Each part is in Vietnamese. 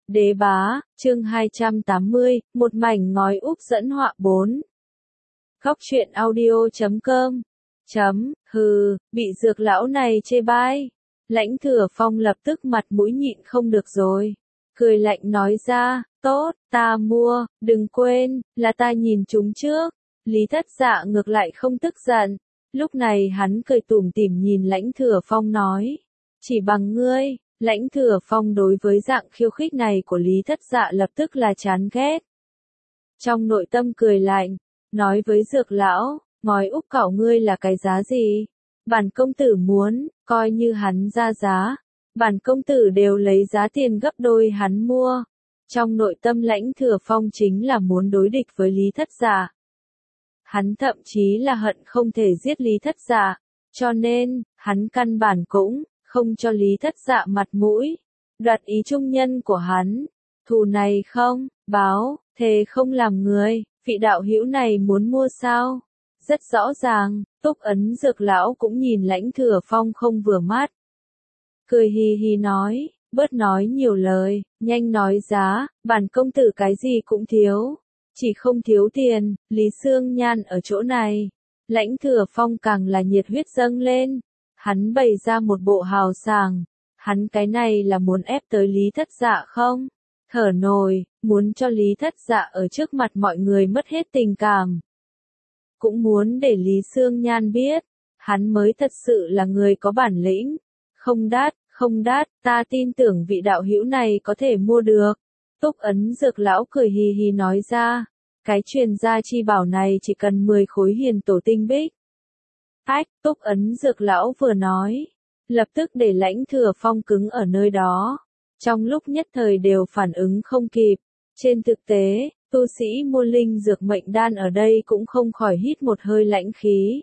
Đế bá, chương 280, một mảnh ngói úp dẫn họa 4. Góc truyện audio.com. Bị dược lão này chê bai. Lãnh Thừa Phong lập tức mặt mũi nhịn không được rồi. Cười lạnh nói ra, tốt, ta mua, đừng quên, là ta nhìn chúng trước. Lý Thất Dạ ngược lại không tức giận. Lúc này hắn cười tủm tỉm nhìn Lãnh Thừa Phong nói. Chỉ bằng ngươi. Lãnh Thừa Phong đối với dạng khiêu khích này của Lý Thất Dạ lập tức là chán ghét. Trong nội tâm cười lạnh, nói với dược lão, ngói úp cảo ngươi là cái giá gì? Bản công tử muốn, coi như hắn ra giá. Bản công tử đều lấy giá tiền gấp đôi hắn mua. Trong nội tâm Lãnh Thừa Phong chính là muốn đối địch với Lý Thất Dạ. Hắn thậm chí là hận không thể giết Lý Thất Dạ, cho nên, hắn căn bản cũng không cho Lý Thất Dạ mặt mũi, đoạt ý trung nhân của hắn. Thù này không, báo, thề không làm người, vị đạo hữu này muốn mua sao? Rất rõ ràng, Túc Ấn Dược lão cũng nhìn Lãnh Thừa Phong không vừa mắt. Cười hì hì nói, bớt nói nhiều lời, nhanh nói giá, bản công tử cái gì cũng thiếu, chỉ không thiếu tiền. Lý Xương Nhan ở chỗ này. Lãnh Thừa Phong càng là nhiệt huyết dâng lên. Hắn bày ra một bộ hào sảng, hắn cái này là muốn ép tới Lý Thất Dạ không? Thở nồi, muốn cho Lý Thất Dạ ở trước mặt mọi người mất hết tình cảm. Cũng muốn để Lý Xương Nhan biết, hắn mới thật sự là người có bản lĩnh. Không đắt, ta tin tưởng vị đạo hữu này có thể mua được. Túc Ấn Dược lão cười hì hì nói ra, cái truyền gia chi bảo này chỉ cần 10 khối hiền tổ tinh bích. Túc Ấn Dược lão vừa nói, lập tức để Lãnh Thừa Phong cứng ở nơi đó. Trong lúc nhất thời đều phản ứng không kịp. Trên thực tế, tu sĩ mua linh dược mệnh đan ở đây cũng không khỏi hít một hơi lãnh khí.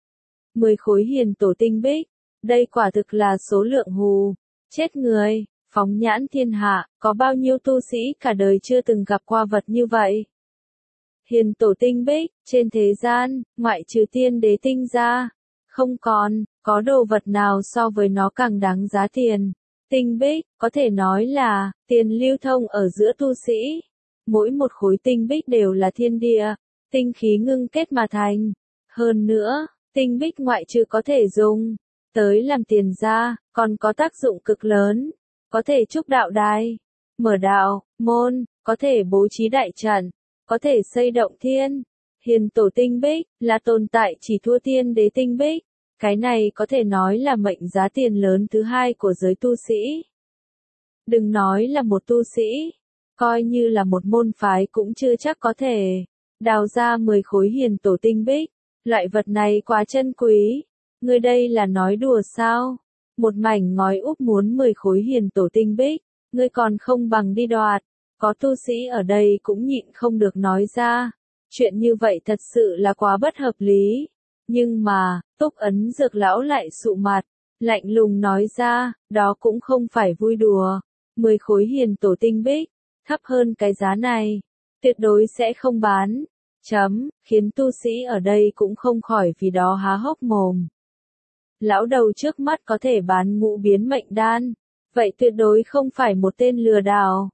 10 khối hiền tổ tinh bích, đây quả thực là số lượng hù. Chết người, phóng nhãn thiên hạ, có bao nhiêu tu sĩ cả đời chưa từng gặp qua vật như vậy. Hiền tổ tinh bích, trên thế gian, ngoại trừ tiên đế tinh ra, không còn, có đồ vật nào so với nó càng đáng giá tiền. Tinh bích, có thể nói là, tiền lưu thông ở giữa tu sĩ. Mỗi một khối tinh bích đều là thiên địa, tinh khí ngưng kết mà thành. Hơn nữa, tinh bích ngoại trừ có thể dùng tới làm tiền ra, còn có tác dụng cực lớn. Có thể trúc đạo đài, mở đạo, môn, có thể bố trí đại trận, có thể xây động thiên. Hiền tổ tinh bích, là tồn tại chỉ thua tiên đế tinh bích. Cái này có thể nói là mệnh giá tiền lớn thứ hai của giới tu sĩ. Đừng nói là một tu sĩ, coi như là một môn phái cũng chưa chắc có thể đào ra 10 khối hiền tổ tinh bích. Loại vật này quá chân quý. Ngươi đây là nói đùa sao? Một mảnh ngói úp muốn 10 khối hiền tổ tinh bích, ngươi còn không bằng đi đoạt. Có tu sĩ ở đây cũng nhịn không được nói ra. Chuyện như vậy thật sự là quá bất hợp lý. Nhưng mà, Túc Ấn Dược lão lại sụ mặt, lạnh lùng nói ra, đó cũng không phải vui đùa. 10 khối hiền tổ tinh bích, thấp hơn cái giá này, tuyệt đối sẽ không bán. Khiến tu sĩ ở đây cũng không khỏi vì đó há hốc mồm. Lão đầu trước mắt có thể bán ngũ biến mệnh đan, vậy tuyệt đối không phải một tên lừa đảo.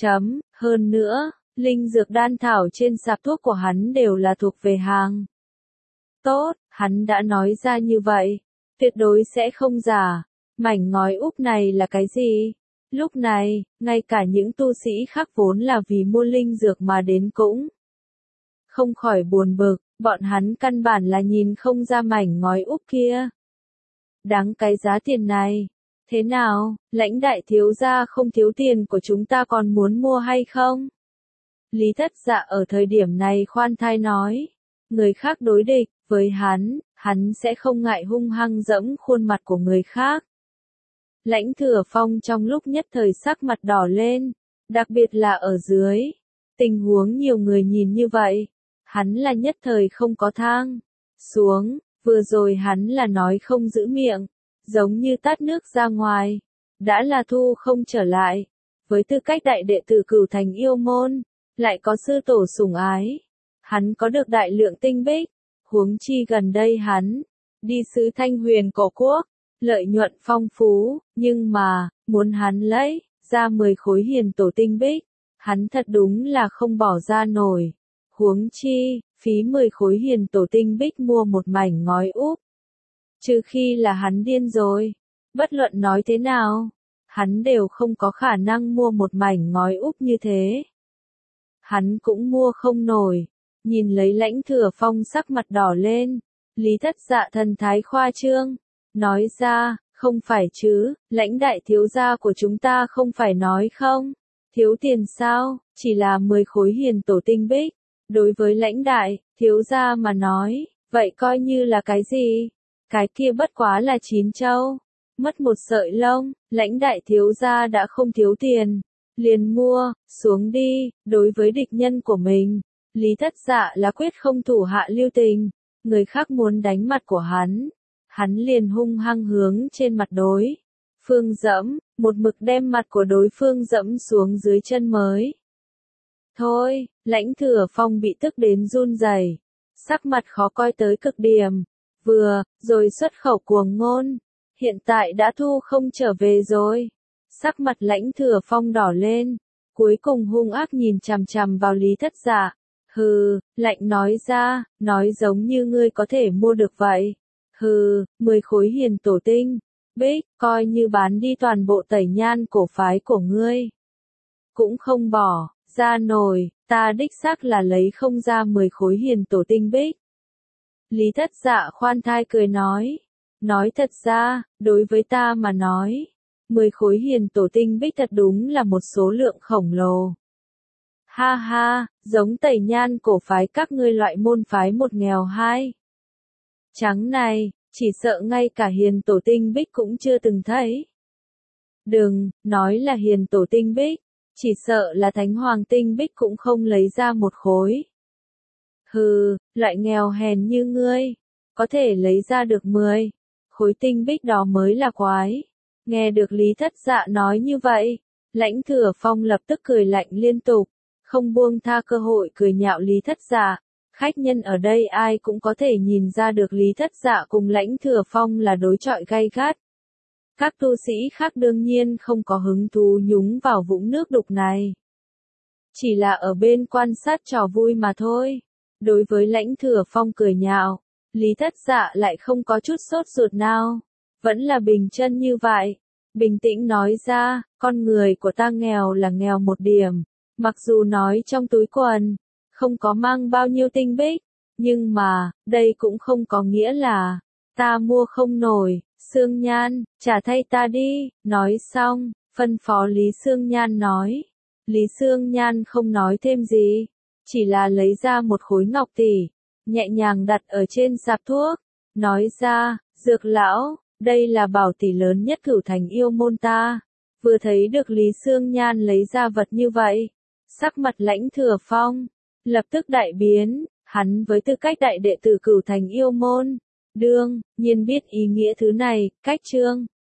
Hơn nữa, linh dược đan thảo trên sạp thuốc của hắn đều là thuộc về hàng tốt, hắn đã nói ra như vậy, tuyệt đối sẽ không giả. Mảnh ngói úp này là cái gì? Lúc này, ngay cả những tu sĩ khác vốn là vì mua linh dược mà đến cũng không khỏi buồn bực, bọn hắn căn bản là nhìn không ra mảnh ngói úp kia. Đáng cái giá tiền này. Thế nào, Lãnh đại thiếu gia không thiếu tiền của chúng ta còn muốn mua hay không? Lý Thất Dạ ở thời điểm này khoan thai nói, người khác đối địch với hắn sẽ không ngại hung hăng dẫm khuôn mặt của người khác. Lãnh Thừa Phong trong lúc nhất thời sắc mặt đỏ lên, đặc biệt là ở dưới. Tình huống nhiều người nhìn như vậy, hắn là nhất thời không có thang xuống, vừa rồi hắn là nói không giữ miệng, giống như tát nước ra ngoài, đã là thu không trở lại. Với tư cách đại đệ tử Cửu Thành Yêu Môn, lại có sư tổ sủng ái, hắn có được đại lượng tinh bích, huống chi gần đây hắn đi sứ Thanh Huyền Cổ Quốc, lợi nhuận phong phú, nhưng mà muốn hắn lấy ra 10 khối hiền tổ tinh bích, hắn thật đúng là không bỏ ra nổi. Huống chi, phí 10 khối hiền tổ tinh bích mua một mảnh ngói úp. Trừ khi là hắn điên rồi. Bất luận nói thế nào, hắn đều không có khả năng mua một mảnh ngói úp như thế. Hắn cũng mua không nổi. Nhìn lấy Lãnh Thừa Phong sắc mặt đỏ lên, Lý Thất Dạ thần thái khoa trương, nói ra, không phải chứ, Lãnh đại thiếu gia của chúng ta không phải nói không, thiếu tiền sao, chỉ là 10 khối hiền tổ tinh bích, đối với Lãnh đại thiếu gia mà nói, vậy coi như là cái gì, cái kia bất quá là 9 châu, mất một sợi lông, Lãnh đại thiếu gia đã không thiếu tiền, liền mua, xuống đi, đối với địch nhân của mình. Lý Thất Dạ là quyết không thủ hạ lưu tình, người khác muốn đánh mặt của hắn liền hung hăng hướng trên mặt đối phương dẫm, một mực đem mặt của đối phương dẫm xuống dưới chân mới. Thôi, Lãnh Thừa Phong bị tức đến run rẩy, sắc mặt khó coi tới cực điểm, vừa rồi xuất khẩu cuồng ngôn, hiện tại đã thu không trở về rồi. Sắc mặt Lãnh Thừa Phong đỏ lên, cuối cùng hung ác nhìn chằm chằm vào Lý Thất Dạ. Hừ, lạnh nói ra, nói giống như ngươi có thể mua được vậy. Hừ, 10 khối hiền tổ tinh, bích, coi như bán đi toàn bộ Tẩy Nhan cổ phái của ngươi. Cũng không bỏ ra nổi, ta đích xác là lấy không ra 10 khối hiền tổ tinh bích. Lý Thất Dạ khoan thai cười nói thật ra, đối với ta mà nói, 10 khối hiền tổ tinh bích thật đúng là một số lượng khổng lồ. Ha ha, giống Tẩy Nhan cổ phái các ngươi loại môn phái một nghèo hai. Trắng này, chỉ sợ ngay cả hiền tổ tinh bích cũng chưa từng thấy. Đừng, nói là hiền tổ tinh bích, chỉ sợ là thánh hoàng tinh bích cũng không lấy ra một khối. Hừ, loại nghèo hèn như ngươi, có thể lấy ra được 10 khối tinh bích đó mới là quái. Nghe được Lý Thất Dạ nói như vậy, Lãnh Thừa Phong lập tức cười lạnh liên tục, không buông tha cơ hội cười nhạo Lý Thất Dạ. Khách nhân ở đây ai cũng có thể nhìn ra được Lý Thất Dạ cùng Lãnh Thừa Phong là đối chọi gay gắt. Các tu sĩ khác đương nhiên không có hứng thú nhúng vào vũng nước đục này. Chỉ là ở bên quan sát trò vui mà thôi. Đối với Lãnh Thừa Phong cười nhạo, Lý Thất Dạ lại không có chút sốt ruột nào. Vẫn là bình chân như vậy. Bình tĩnh nói ra, con người của ta nghèo là nghèo một điểm. Mặc dù nói trong túi quần, không có mang bao nhiêu tinh bích, nhưng mà, đây cũng không có nghĩa là, ta mua không nổi, Sương Nhan, trả thay ta đi, nói xong, phân phó Lý Sương Nhan nói. Lý Sương Nhan không nói thêm gì, chỉ là lấy ra một khối ngọc tỷ, nhẹ nhàng đặt ở trên sạp thuốc, nói ra, Dược lão, đây là bảo tỷ lớn nhất Cửu Thành yêu môn ta. Vừa thấy được Lý Sương Nhan lấy ra vật như vậy, sắc mặt Lãnh Thừa Phong lập tức đại biến, hắn với tư cách đại đệ tử Cửu Thành yêu môn, đương nhiên biết ý nghĩa thứ này, cách chương